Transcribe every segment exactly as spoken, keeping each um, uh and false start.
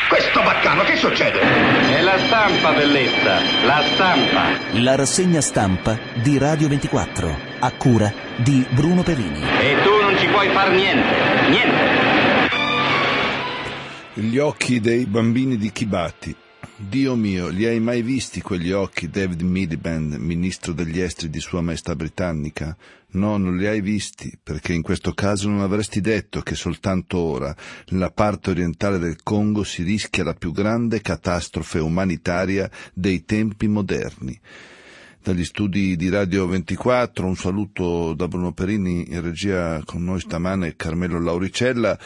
Questo baccano, che succede? È la stampa, bellezza, la stampa. La rassegna stampa di Radio ventiquattro, a cura di Bruno Perini. E tu non ci puoi far niente, niente. Gli occhi dei bambini di Kibati. Dio mio, li hai mai visti quegli occhi, David Miliband, ministro degli esteri di Sua Maestà Britannica? No, non li hai visti, perché in questo caso non avresti detto che soltanto ora, nella parte orientale del Congo, si rischia la più grande catastrofe umanitaria dei tempi moderni. Dagli studi di Radio ventiquattro, un saluto da Bruno Perini, in regia con noi stamane Carmelo Lauricella.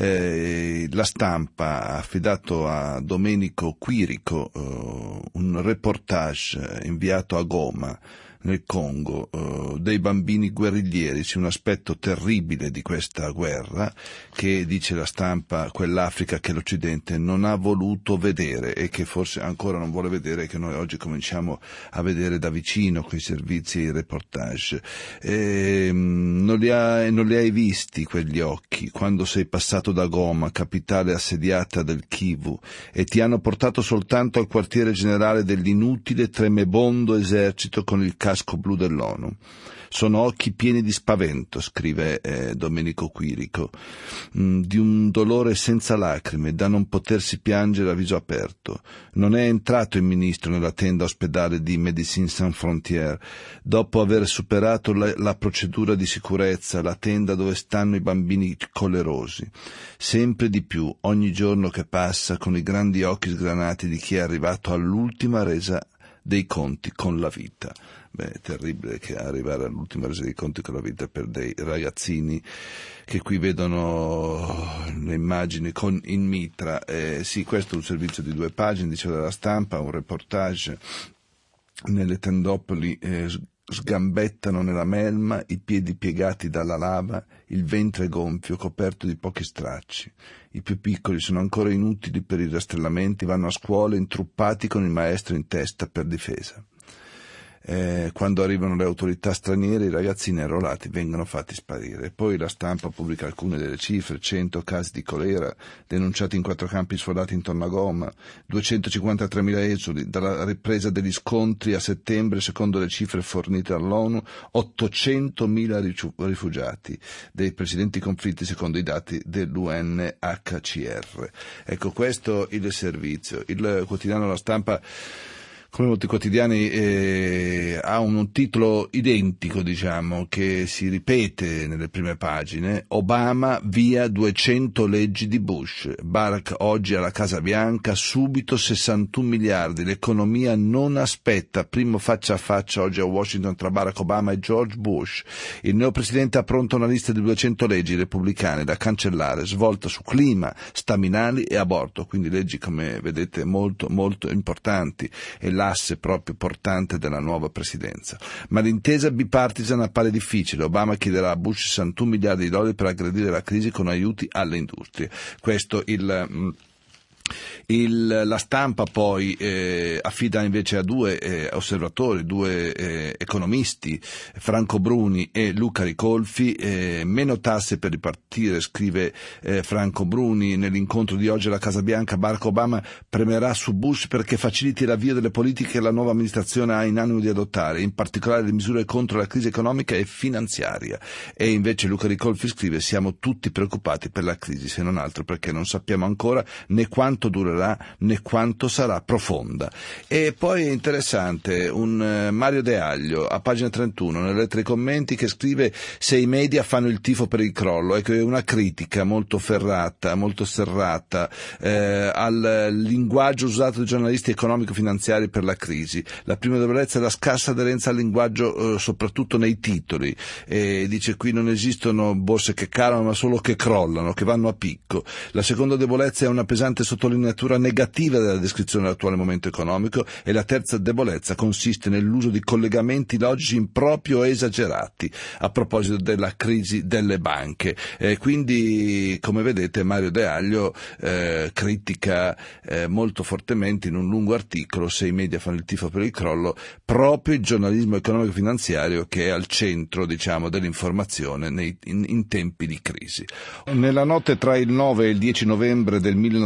Eh, la Stampa ha affidato a Domenico Quirico eh, un reportage inviato a Goma, nel Congo, eh, dei bambini guerriglieri, sì, un aspetto terribile di questa guerra che, dice la Stampa, quell'Africa che l'Occidente non ha voluto vedere e che forse ancora non vuole vedere, e che noi oggi cominciamo a vedere da vicino con i servizi e i reportage. E, non, li hai, non li hai visti quegli occhi quando sei passato da Goma, capitale assediata del Kivu, e ti hanno portato soltanto al quartiere generale dell'inutile, tremebondo esercito con il casco blu dell'ONU. Sono occhi pieni di spavento, scrive eh, Domenico Quirico, mh, di un dolore senza lacrime, da non potersi piangere a viso aperto. Non è entrato il ministro nella tenda ospedale di Médecins Sans Frontières, dopo aver superato la, la procedura di sicurezza, la tenda dove stanno i bambini colerosi. Sempre di più, ogni giorno che passa, con i grandi occhi sgranati di chi è arrivato all'ultima resa dei conti con la vita. Beh, è terribile che arrivare all'ultima resa dei conti con la vita per dei ragazzini che qui vedono le immagini con in mitra. Eh, sì, questo è un servizio di due pagine, dice La Stampa, un reportage. Nelle tendopoli eh, sgambettano nella melma, i piedi piegati dalla lava, il ventre gonfio, coperto di pochi stracci. I più piccoli sono ancora inutili per i rastrellamenti, vanno a scuola intruppati con il maestro in testa per difesa. Eh, quando arrivano le autorità straniere, i ragazzini arruolati vengono fatti sparire. Poi La Stampa pubblica alcune delle cifre: cento casi di colera denunciati in quattro campi sfollati intorno a Goma, duecentocinquantatremila esuli dalla ripresa degli scontri a settembre, secondo le cifre fornite dall'ONU, ottocentomila rifugiati dei precedenti conflitti, secondo i dati dell'U N H C R. Ecco, questo il servizio. Il quotidiano La Stampa, come molti quotidiani, eh, ha un titolo identico, diciamo, che si ripete nelle prime pagine: Obama via duecento leggi di Bush, Barack oggi alla Casa Bianca, subito sessantuno miliardi, l'economia non aspetta, primo faccia a faccia oggi a Washington tra Barack Obama e George Bush, il neopresidente ha pronta una lista di duecento leggi repubblicane da cancellare, svolta su clima, staminali e aborto, quindi leggi, come vedete, molto molto importanti, e l'asse proprio portante della nuova presidenza. Ma l'intesa bipartisan appare difficile. Obama chiederà a Bush sessantuno miliardi di dollari per aggredire la crisi con aiuti alle industrie. Questo il... Il, la Stampa poi eh, affida invece a due eh, osservatori, due eh, economisti, Franco Bruni e Luca Ricolfi, eh, meno tasse per ripartire, scrive eh, Franco Bruni nell'incontro di oggi alla Casa Bianca. Barack Obama premerà su Bush perché faciliti l'avvio delle politiche che la nuova amministrazione ha in animo di adottare, in particolare le misure contro la crisi economica e finanziaria. E invece Luca Ricolfi scrive: siamo tutti preoccupati per la crisi, se non altro perché non sappiamo ancora né quanto durerà né quanto sarà profonda. E poi è interessante un uh, Mario De Aglio a pagina trentuno nelle lettere ai commenti, che scrive: se i media fanno il tifo per il crollo, ecco, è una critica molto ferrata, molto serrata eh, al linguaggio usato dai giornalisti economico-finanziari per la crisi. La prima debolezza è la scarsa aderenza al linguaggio, eh, soprattutto nei titoli, e dice qui non esistono borse che calano ma solo che crollano, che vanno a picco. La seconda debolezza è una pesante sottolineatura negativa della descrizione dell'attuale momento economico, e la terza debolezza consiste nell'uso di collegamenti logici impropri o esagerati a proposito della crisi delle banche. Eh, quindi, come vedete, Mario De Aglio eh, critica eh, molto fortemente in un lungo articolo: se i media fanno il tifo per il crollo, proprio il giornalismo economico finanziario, che è al centro, diciamo, dell'informazione nei, in, in tempi di crisi. Nella notte tra il nove e il dieci novembre del millenovecentotrentadue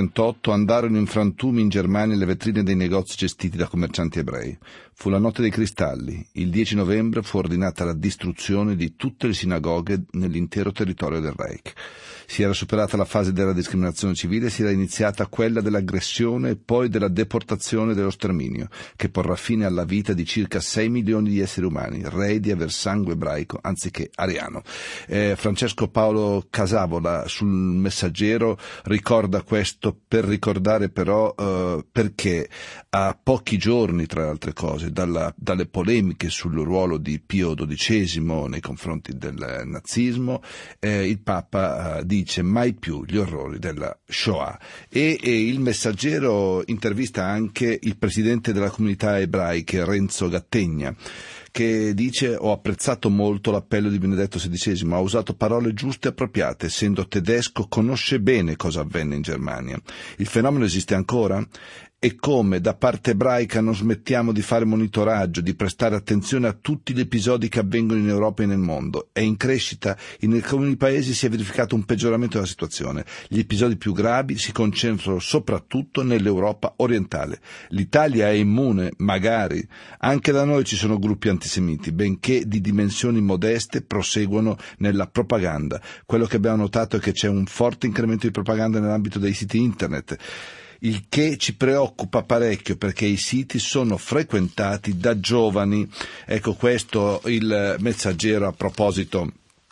trentotto andarono in frantumi in Germania le vetrine dei negozi gestiti da commercianti ebrei. Fu la notte dei cristalli. Il dieci novembre fu ordinata la distruzione di tutte le sinagoghe nell'intero territorio del Reich. Si era superata la fase della discriminazione civile e si era iniziata quella dell'aggressione e poi della deportazione e dello sterminio, che porrà fine alla vita di circa sei milioni di esseri umani, rei di aver sangue ebraico anziché ariano. Eh, Francesco Paolo Casavola sul Messaggero ricorda questo per ricordare però eh, perché a pochi giorni, tra le altre cose, dalla, dalle polemiche sul ruolo di Pio dodicesimo nei confronti del nazismo, eh, il Papa eh, dice mai più gli orrori della Shoah. E, e il Messaggero intervista anche il presidente della comunità ebraica Renzo Gattegna, che dice: ho apprezzato molto l'appello di Benedetto sedicesimo, ha usato parole giuste e appropriate, essendo tedesco conosce bene cosa avvenne in Germania. Il fenomeno esiste ancora? E come da parte ebraica non smettiamo di fare monitoraggio, di prestare attenzione a tutti gli episodi che avvengono in Europa e nel mondo. È in crescita, in alcuni paesi si è verificato un peggioramento della situazione. Gli episodi più gravi si concentrano soprattutto nell'Europa orientale. L'Italia è immune, magari. Anche da noi ci sono gruppi antisemiti, benché di dimensioni modeste, proseguono nella propaganda. Quello che abbiamo notato è che c'è un forte incremento di propaganda nell'ambito dei siti internet, il che ci preoccupa parecchio perché i siti sono frequentati da giovani. Ecco, questo il Messaggero a proposito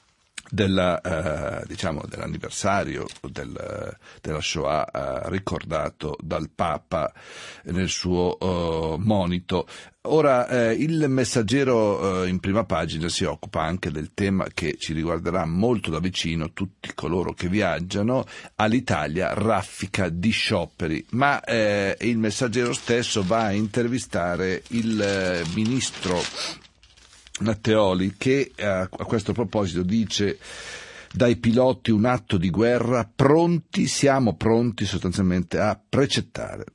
della, eh, diciamo, dell'anniversario del, della Shoah eh, ricordato dal Papa nel suo eh, monito. Ora, eh, il Messaggero eh, in prima pagina si occupa anche del tema che ci riguarderà molto da vicino, tutti coloro che viaggiano. All'Italia raffica di scioperi, ma eh, il Messaggero stesso va a intervistare il eh, ministro Matteoli, che eh, a questo proposito dice: dai piloti un atto di guerra, pronti, siamo pronti sostanzialmente a precettare.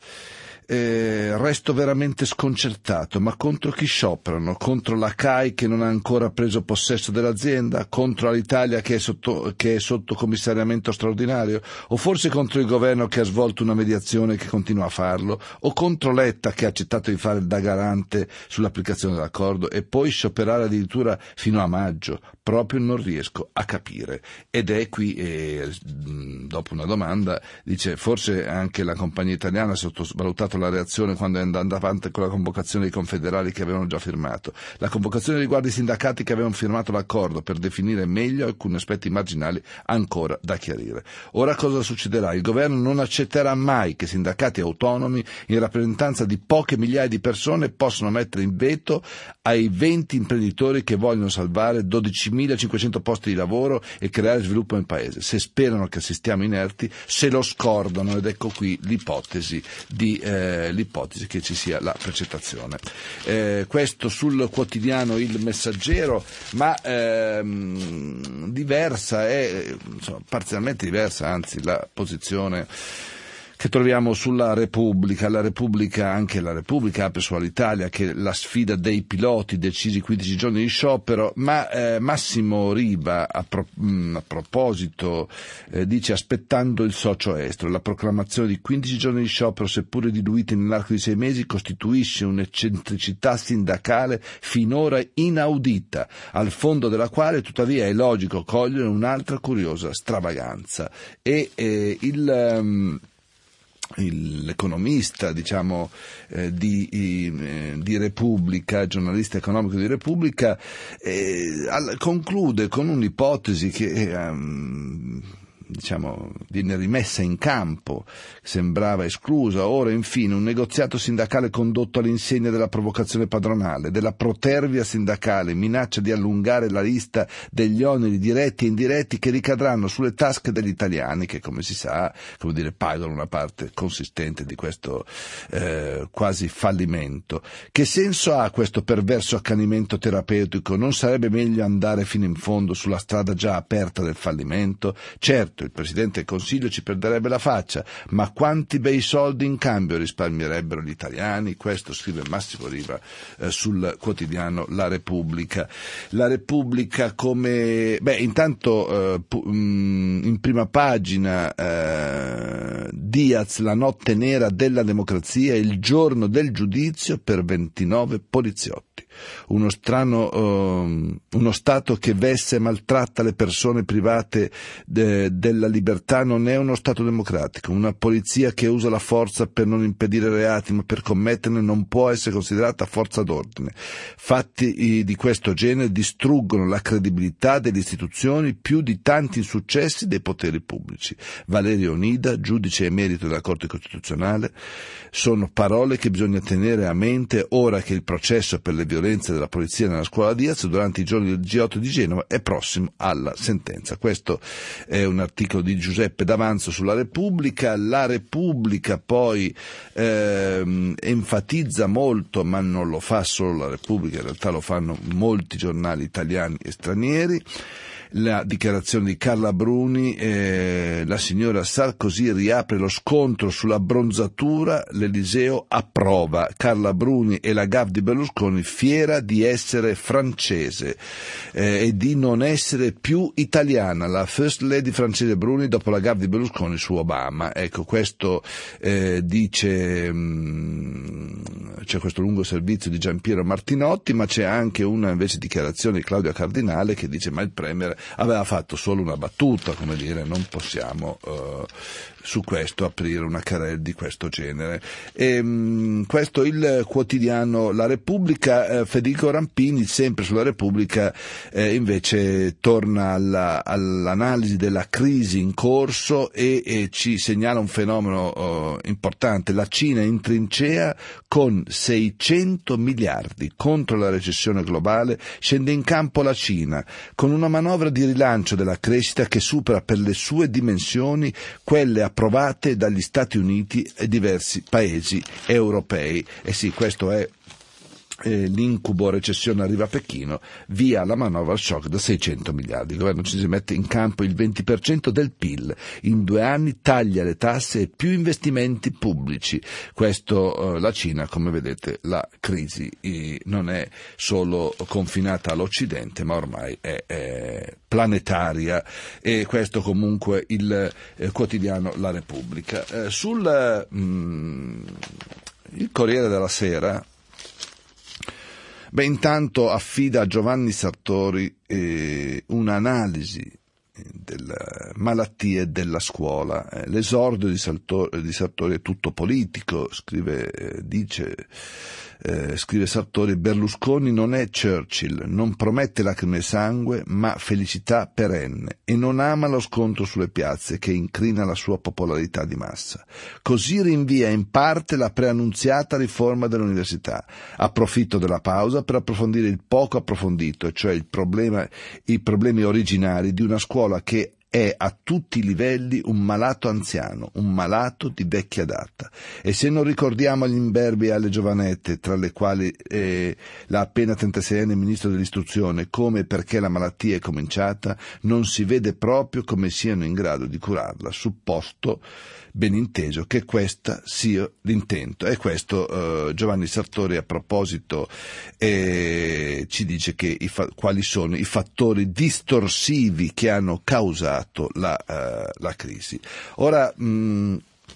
Eh, resto veramente sconcertato, ma contro chi scioperano? Contro la C A I che non ha ancora preso possesso dell'azienda? Contro l'Italia che è sotto, che è sotto commissariamento straordinario? O forse contro il governo che ha svolto una mediazione e che continua a farlo? O contro Letta che ha accettato di fare il da garante sull'applicazione dell'accordo e poi scioperare addirittura fino a maggio? Proprio non riesco a capire. Ed è qui, eh, dopo una domanda, dice: forse anche la compagnia italiana ha sottovalutato la reazione quando è andata avanti con la convocazione dei confederali che avevano già firmato. La convocazione riguarda i sindacati che avevano firmato l'accordo per definire meglio alcuni aspetti marginali ancora da chiarire. Ora cosa succederà? Il governo non accetterà mai che sindacati autonomi in rappresentanza di poche migliaia di persone possano mettere in veto ai venti imprenditori che vogliono salvare dodicimilacinquecento posti di lavoro e creare sviluppo nel paese. Se sperano che assistiamo inerti, se lo scordano, ed ecco qui l'ipotesi di eh, l'ipotesi che ci sia la precettazione. Eh, questo sul quotidiano Il Messaggero, ma ehm, diversa è, insomma, parzialmente diversa, anzi, la posizione che troviamo sulla Repubblica. La Repubblica, anche la Repubblica apre sull'Italia, che la sfida dei piloti, decisi quindici giorni di sciopero, ma eh, Massimo Riva a, pro, mh, a proposito eh, dice: aspettando il socio estero, la proclamazione di quindici giorni di sciopero, seppure diluiti nell'arco di sei mesi, costituisce un'eccentricità sindacale finora inaudita, al fondo della quale tuttavia è logico cogliere un'altra curiosa stravaganza. E eh, il um, l'economista, diciamo, eh, di, eh, di Repubblica, giornalista economico di Repubblica, eh, al, conclude con un'ipotesi che ehm, diciamo viene rimessa in campo, sembrava esclusa. Ora infine un negoziato sindacale condotto all'insegna della provocazione padronale, della protervia sindacale, minaccia di allungare la lista degli oneri diretti e indiretti che ricadranno sulle tasche degli italiani, che, come si sa, come dire, pagano una parte consistente di questo eh, quasi fallimento. Che senso ha questo perverso accanimento terapeutico? Non sarebbe meglio andare fino in fondo sulla strada già aperta del fallimento? Certo, il Presidente del Consiglio ci perderebbe la faccia, ma quanti bei soldi in cambio risparmierebbero gli italiani? Questo scrive Massimo Riva eh, sul quotidiano La Repubblica. La Repubblica come... Beh, intanto eh, pu- mh, in prima pagina eh, Diaz, la notte nera della democrazia, il giorno del giudizio per ventinove poliziotti. Uno strano, uh, uno Stato che vesse e maltratta le persone private de, della libertà non è uno Stato democratico. Una polizia che usa la forza per non impedire reati ma per commetterne non può essere considerata forza d'ordine. Fatti di questo genere distruggono la credibilità delle istituzioni più di tanti insuccessi dei poteri pubblici. Valerio Onida, giudice emerito della Corte Costituzionale, sono parole che bisogna tenere a mente ora che il processo per le violenze della polizia nella scuola Diaz durante i giorni del G otto di Genova è prossimo alla sentenza. Questo è un articolo di Giuseppe D'Avanzo sulla Repubblica. La Repubblica poi ehm, enfatizza molto, ma non lo fa solo la Repubblica, in realtà lo fanno molti giornali italiani e stranieri, la dichiarazione di Carla Bruni, eh, la signora Sarkozy riapre lo scontro sulla bronzatura, l'Eliseo approva, Carla Bruni e la gaffe di Berlusconi fiera di essere francese eh, e di non essere più italiana, la first lady francese Bruni dopo la gaffe di Berlusconi su Obama. Ecco, questo eh, dice, mh, c'è questo lungo servizio di Giampiero Martinotti, ma c'è anche una invece dichiarazione di Claudia Cardinale che dice ma il Premier aveva fatto solo una battuta, come dire, non possiamo uh, su questo aprire una querela di questo genere. E, mh, questo il quotidiano La Repubblica. eh, Federico Rampini, sempre sulla Repubblica, eh, invece torna alla, all'analisi della crisi in corso e, e ci segnala un fenomeno uh, importante. La Cina in trincea con seicento miliardi contro la recessione globale, scende in campo la Cina con una manovra di rilancio della crescita che supera per le sue dimensioni quelle approvate dagli Stati Uniti e diversi paesi europei. E sì, questo è eh, l'incubo recessione arriva a Pechino, via la manovra shock da seicento miliardi. Il governo ci si mette in campo il venti per cento del P I L, in due anni taglia le tasse e più investimenti pubblici. Questo eh, la Cina, come vedete, la crisi eh, non è solo confinata all'Occidente, ma ormai è, è planetaria, e questo comunque il eh, quotidiano La Repubblica. Eh, sul mh, il Corriere della Sera, beh, intanto affida a Giovanni Sartori eh, un'analisi delle malattie della scuola. Eh, l'esordio di Sartori, di Sartori è tutto politico, scrive, eh, dice, eh, scrive Sartori: Berlusconi non è Churchill, non promette lacrime e sangue, ma felicità perenne, e non ama lo scontro sulle piazze che incrina la sua popolarità di massa. Così rinvia in parte la preannunziata riforma dell'università. Approfitto della pausa per approfondire il poco approfondito, cioè il problema, i problemi originari di una scuola che è a tutti i livelli un malato anziano, un malato di vecchia data. E se non ricordiamo agli imberbi e alle giovanette, tra le quali eh, la appena trentaseienne ministro dell'istruzione, come e perché la malattia è cominciata, non si vede proprio come siano in grado di curarla, supposto, ben inteso, che questa sia l'intento. E questo eh, Giovanni Sartori, a proposito, eh, ci dice che i fa- quali sono i fattori distorsivi che hanno causato la, uh, la crisi. Ora, mh,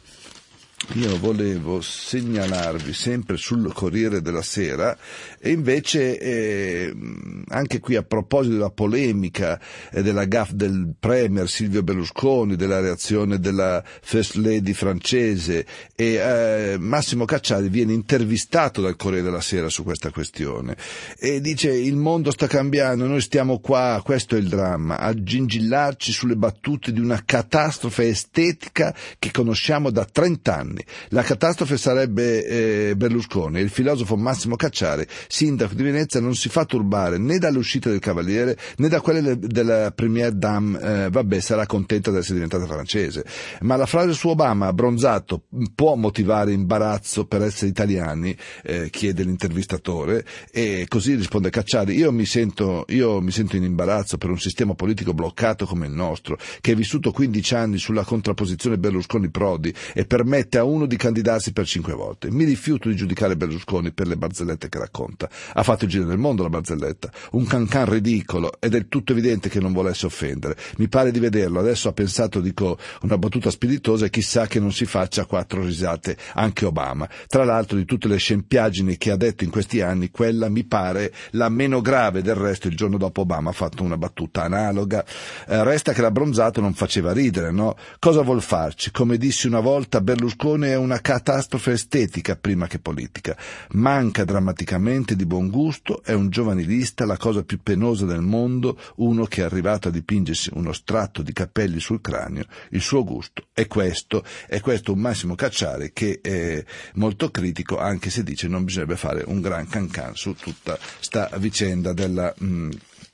io volevo segnalarvi sempre sul Corriere della Sera, e invece eh, anche qui a proposito della polemica eh, della gaffe del Premier Silvio Berlusconi, della reazione della First Lady francese, e eh, Massimo Cacciari viene intervistato dal Corriere della Sera su questa questione e dice: il mondo sta cambiando, noi stiamo qua, questo è il dramma, a gingillarci sulle battute di una catastrofe estetica che conosciamo da trent'anni. La catastrofe sarebbe eh, Berlusconi, e il filosofo Massimo Cacciari, sindaco di Venezia, non si fa turbare né dall'uscita del Cavaliere né da quelle della Première Dame. Eh, vabbè, sarà contenta di essere diventata francese, ma la frase su Obama abbronzato può motivare imbarazzo per essere italiani, eh, chiede l'intervistatore, e così risponde Cacciari: io mi sento io mi sento in imbarazzo per un sistema politico bloccato come il nostro, che è vissuto quindici anni sulla contrapposizione Berlusconi-Prodi e permette a a uno di candidarsi per cinque volte. Mi rifiuto di giudicare Berlusconi per le barzellette che racconta. Ha fatto il giro del mondo la barzelletta, un cancan ridicolo, ed è tutto evidente che non volesse offendere. Mi pare di vederlo, adesso ha pensato, dico, una battuta spiritosa, e chissà che non si faccia quattro risate anche Obama. Tra l'altro, di tutte le scempiaggini che ha detto in questi anni, quella mi pare la meno grave. Del resto il giorno dopo Obama ha fatto una battuta analoga. Eh, resta che l'abbronzato non faceva ridere, no? Cosa vuol farci? Come dissi una volta, Berlusconi è una catastrofe estetica prima che politica. Manca drammaticamente di buon gusto, è un giovanilista, la cosa più penosa del mondo, uno che è arrivato a dipingersi uno stratto di capelli sul cranio. Il suo gusto è questo, è questo un Massimo Cacciari che è molto critico, anche se dice non bisognerebbe fare un gran cancan su tutta sta vicenda della... Mh,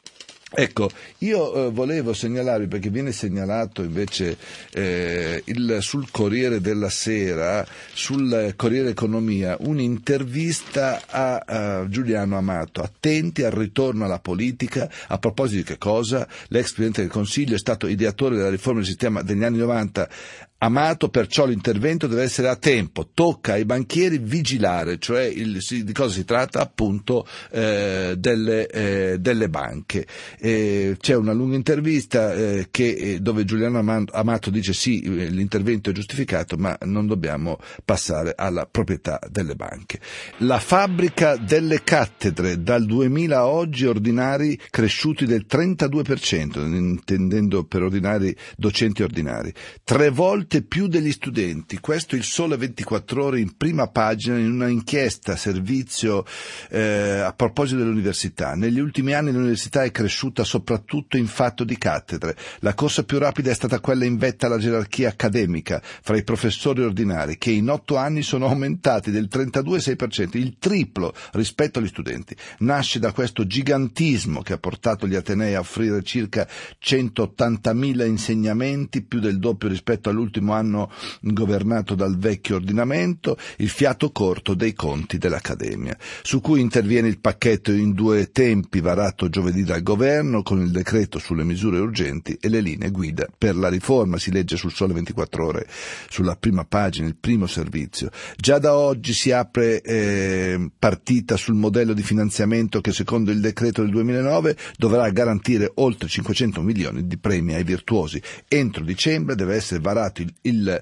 Ecco, io eh, volevo segnalarvi, perché viene segnalato invece eh, il, sul Corriere della Sera, sul Corriere Economia, un'intervista a, a Giuliano Amato. Attenti al ritorno alla politica. A proposito di che cosa? L'ex Presidente del Consiglio è stato ideatore della riforma del sistema degli anni novanta. Amato, perciò l'intervento deve essere a tempo, tocca ai banchieri vigilare, cioè il, di cosa si tratta? Appunto eh, delle, eh, delle banche. Eh, c'è una lunga intervista eh, che, eh, dove Giuliano Amato dice sì, l'intervento è giustificato, ma non dobbiamo passare alla proprietà delle banche. La fabbrica delle cattedre, dal duemila a oggi ordinari cresciuti del trentadue per cento, intendendo per ordinari docenti ordinari, tre volte più degli studenti. Questo il Sole ventiquattro Ore in prima pagina, in una inchiesta servizio eh, a proposito dell'università. Negli ultimi anni l'università è cresciuta soprattutto in fatto di cattedre. La corsa più rapida è stata quella in vetta alla gerarchia accademica fra i professori ordinari, che in otto anni sono aumentati del trentadue virgola sei per cento, il triplo rispetto agli studenti. Nasce da questo gigantismo che ha portato gli atenei a offrire circa centottantamila insegnamenti, più del doppio rispetto all'ultimo anno governato dal vecchio ordinamento, il fiato corto dei conti dell'Accademia, su cui interviene il pacchetto in due tempi varato giovedì dal governo con il decreto sulle misure urgenti e le linee guida per la riforma. Si legge sul Sole ventiquattro Ore, sulla prima pagina, il primo servizio. Già da oggi si apre eh, partita sul modello di finanziamento che secondo il decreto del duemilanove dovrà garantire oltre cinquecento milioni di premi ai virtuosi. Entro dicembre deve essere varato il il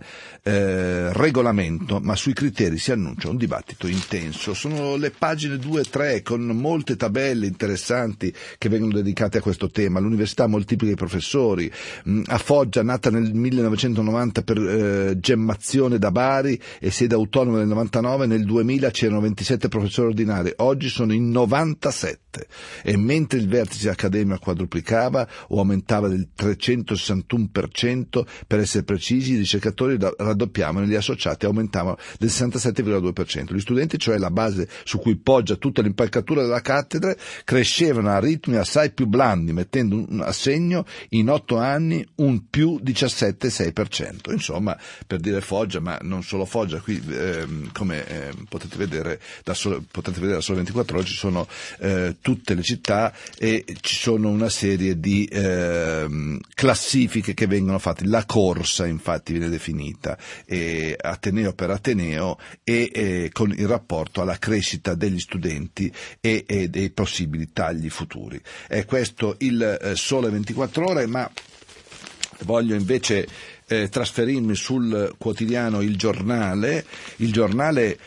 eh, regolamento, ma sui criteri si annuncia un dibattito intenso. Sono le pagine due e tre con molte tabelle interessanti che vengono dedicate a questo tema. L'università moltiplica i professori. A Foggia, nata nel millenovecentonovanta per eh, gemmazione da Bari e sede autonoma nel novantanove, nel duemila c'erano ventisette professori ordinari, oggi sono in novantasette, e mentre il vertice accademico quadruplicava o aumentava del trecentosessantuno per cento, per essere precisi, i ricercatori raddoppiavano e gli associati aumentavano del sessantasette virgola due per cento. Gli studenti, cioè la base su cui poggia tutta l'impalcatura della cattedra, crescevano a ritmi assai più blandi, mettendo un assegno in otto anni un più diciassette virgola sei per cento. Insomma, per dire Foggia, ma non solo Foggia, qui ehm, come eh, potete vedere da solo, potete vedere da Sole ventiquattro Ore ci sono eh, tutte le città e ci sono una serie di eh, classifiche che vengono fatte. La corsa infatti viene definita eh, Ateneo per Ateneo e eh, con il rapporto alla crescita degli studenti e, e dei possibili tagli futuri. È questo il eh, Sole ventiquattro Ore, ma voglio invece eh, trasferirmi sul quotidiano Il Giornale. Il Giornale: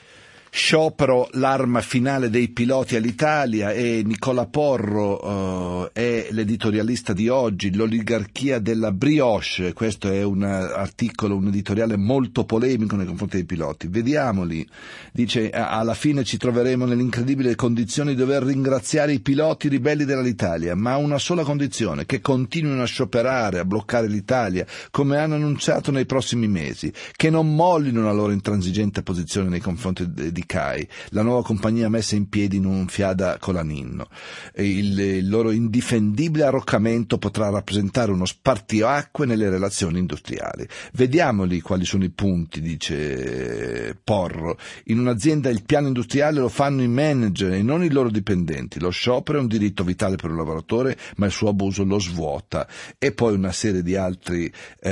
sciopero, l'arma finale dei piloti all'Italia, e Nicola Porro uh, è l'editorialista di oggi. L'oligarchia della brioche, questo è un articolo, un editoriale molto polemico nei confronti dei piloti. Vediamoli, dice: alla fine ci troveremo nell'incredibile condizione di dover ringraziare i piloti ribelli dell'Alitalia, ma a una sola condizione: che continuino a scioperare, a bloccare l'Italia, come hanno annunciato nei prossimi mesi, che non mollino la loro intransigente posizione nei confronti di indicai, la nuova compagnia messa in piedi in un fiada colaninno. Il, il loro indifendibile arroccamento potrà rappresentare uno spartiacque nelle relazioni industriali. Vediamoli quali sono i punti, dice Porro. In un'azienda il piano industriale lo fanno i manager e non i loro dipendenti. Lo sciopero è un diritto vitale per un lavoratore, ma il suo abuso lo svuota. E poi una serie di altri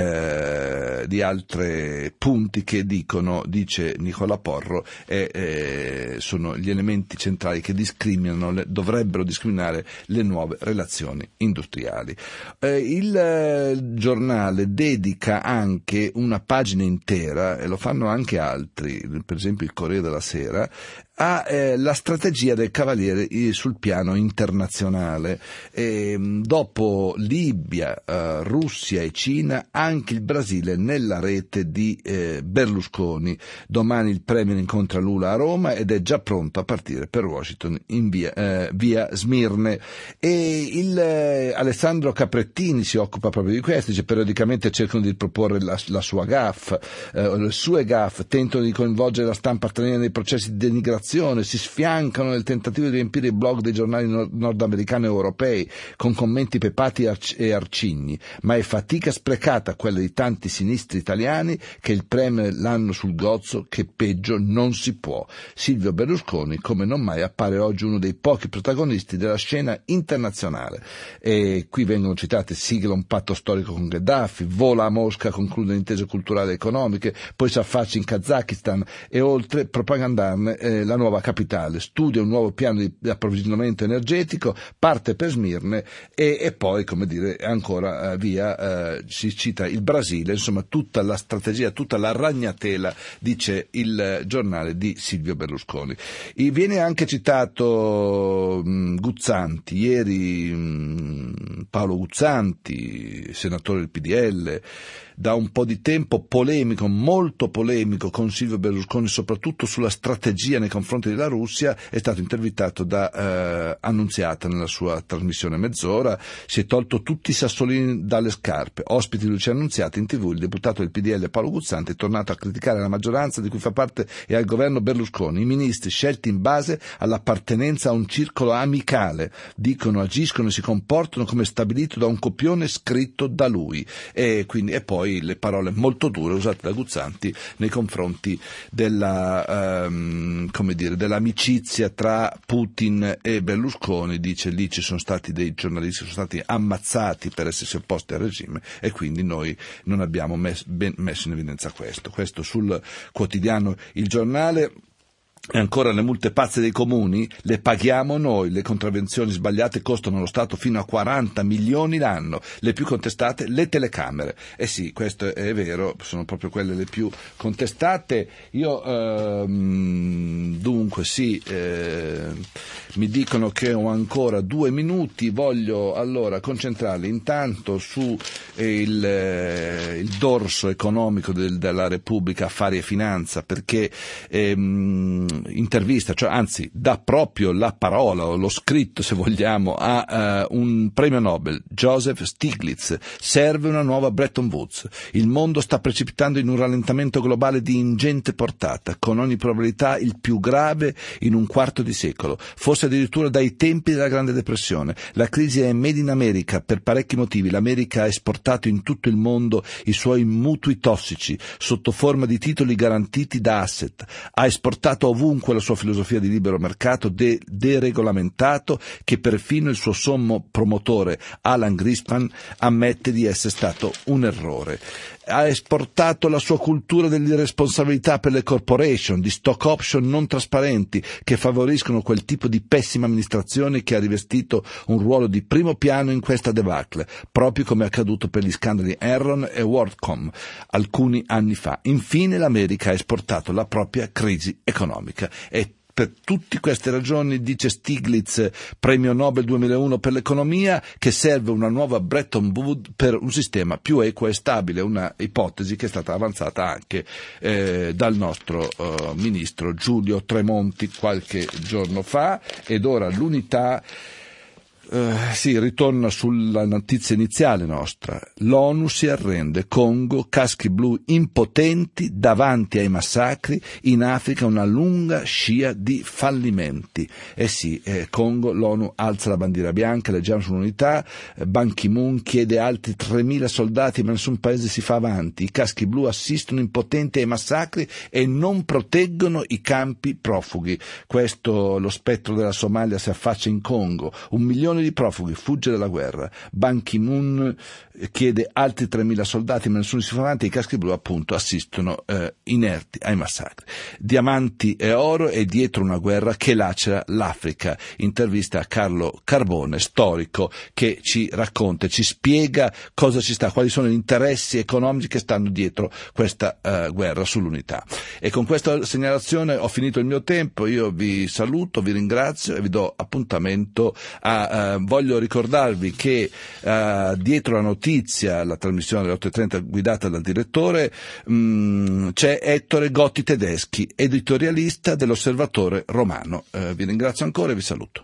eh, di altre punti che dicono, dice Nicola Porro, eh, eh, sono gli elementi centrali che discriminano, le, dovrebbero discriminare le nuove relazioni industriali. Eh, il eh, giornale dedica anche una pagina intera, e lo fanno anche altri, per esempio il Corriere della Sera, a eh, la strategia del Cavaliere sul piano internazionale. E, dopo Libia, eh, Russia e Cina, anche il Brasile nella rete di eh, Berlusconi. Domani il premier incontra Lula a Roma ed è già pronto a partire per Washington in via, eh, via Smirne. E il eh, Alessandro Caprettini si occupa proprio di questo, dice periodicamente cercano di proporre la, la sua gaffe, eh, le sue gaffe, tentano di coinvolgere la stampa straniera nei processi di denigrazione, si sfiancano nel tentativo di riempire i blog dei giornali nord- nordamericani e europei con commenti pepati arc- e arcigni, ma è fatica sprecata quella di tanti sinistri italiani che il premier l'hanno sul gozzo, che peggio non si può. Silvio Berlusconi, come non mai, appare oggi uno dei pochi protagonisti della scena internazionale. E qui vengono citate: sigla un patto storico con Gheddafi, vola a Mosca, conclude intese culturali e economiche, poi si affaccia in Kazakistan e oltre propagandarne eh, la nuova capitale, studia un nuovo piano di approvvigionamento energetico, parte per Smirne e, e poi, come dire, ancora eh, via, eh, si cita il Brasile, insomma tutta la strategia, tutta la ragnatela, dice il giornale di Silvio Berlusconi. E viene anche citato mh, Guzzanti, ieri mh, Paolo Guzzanti, senatore del P D L, da un po' di tempo polemico, molto polemico con Silvio Berlusconi, soprattutto sulla strategia nei confronti della Russia, è stato intervistato da eh, Annunziata nella sua trasmissione Mezz'ora. Si è tolto tutti i sassolini dalle scarpe. Ospiti di Lucia Annunziata in tv, il deputato del P D L Paolo Guzzanti è tornato a criticare la maggioranza di cui fa parte e al governo Berlusconi, i ministri scelti in base all'appartenenza a un circolo amicale, dicono, agiscono e si comportano come stabilito da un copione scritto da lui. E quindi e poi le parole molto dure usate da Guzzanti nei confronti della um, come dire, dell'amicizia tra Putin e Berlusconi. Dice: lì ci sono stati dei giornalisti che sono stati ammazzati per essersi opposti al regime e quindi noi non abbiamo mes- ben messo in evidenza questo. Questo sul quotidiano Il Giornale. E ancora, le multe pazze dei comuni le paghiamo noi, le contravvenzioni sbagliate costano allo Stato fino a quaranta milioni l'anno, le più contestate le telecamere. Eh sì, questo è vero, sono proprio quelle le più contestate. Io ehm, dunque sì, eh, mi dicono che ho ancora due minuti, voglio allora concentrarli intanto su eh, il, eh, il dorso economico del, della Repubblica, Affari e Finanza, perché ehm, intervista, cioè anzi dà proprio la parola o lo scritto, se vogliamo, a uh, un premio Nobel, Joseph Stiglitz. Serve una nuova Bretton Woods. Il mondo sta precipitando in un rallentamento globale di ingente portata, con ogni probabilità il più grave in un quarto di secolo, forse addirittura dai tempi della Grande Depressione. La crisi è made in America per parecchi motivi. L'America ha esportato in tutto il mondo i suoi mutui tossici sotto forma di titoli garantiti da asset, ha esportato ovunque la sua filosofia di libero mercato de- deregolamentato, che perfino il suo sommo promotore Alan Greenspan ammette di essere stato un errore. Ha esportato la sua cultura dell'irresponsabilità per le corporation, di stock option non trasparenti che favoriscono quel tipo di pessima amministrazione che ha rivestito un ruolo di primo piano in questa debacle, proprio come è accaduto per gli scandali Enron e WorldCom alcuni anni fa. Infine l'America ha esportato la propria crisi economica. E per tutte queste ragioni, dice Stiglitz, premio Nobel duemilauno per l'economia, che serve una nuova Bretton Woods per un sistema più equo e stabile, una ipotesi che è stata avanzata anche eh, dal nostro uh, ministro Giulio Tremonti qualche giorno fa. Ed ora l'Unità eh, sì, ritorna sulla notizia iniziale nostra. L'ONU si arrende, Congo, caschi blu impotenti davanti ai massacri, in Africa una lunga scia di fallimenti. Eh sì, eh, Congo, l'ONU alza la bandiera bianca, leggiamo sull'unità, eh, Ban Ki-moon chiede altri tremila soldati ma nessun paese si fa avanti, i caschi blu assistono impotenti ai massacri e non proteggono i campi profughi. Questo, lo spettro della Somalia si affaccia in Congo, un milione di profughi fugge dalla guerra, Ban Ki-moon chiede altri tremila soldati ma nessuno si fa avanti, i caschi blu appunto assistono eh, inerti ai massacri. Diamanti e oro e dietro una guerra che lacera l'Africa. Intervista a Carlo Carbone, storico, che ci racconta, ci spiega cosa ci sta, quali sono gli interessi economici che stanno dietro questa uh, guerra sull'unità. E con questa segnalazione ho finito il mio tempo, io vi saluto, vi ringrazio e vi do appuntamento a, uh, voglio ricordarvi che uh, dietro la notizia, la trasmissione alle otto e trenta guidata dal direttore, mh, c'è Ettore Gotti Tedeschi, editorialista dell'Osservatore Romano. Uh, vi ringrazio ancora e vi saluto.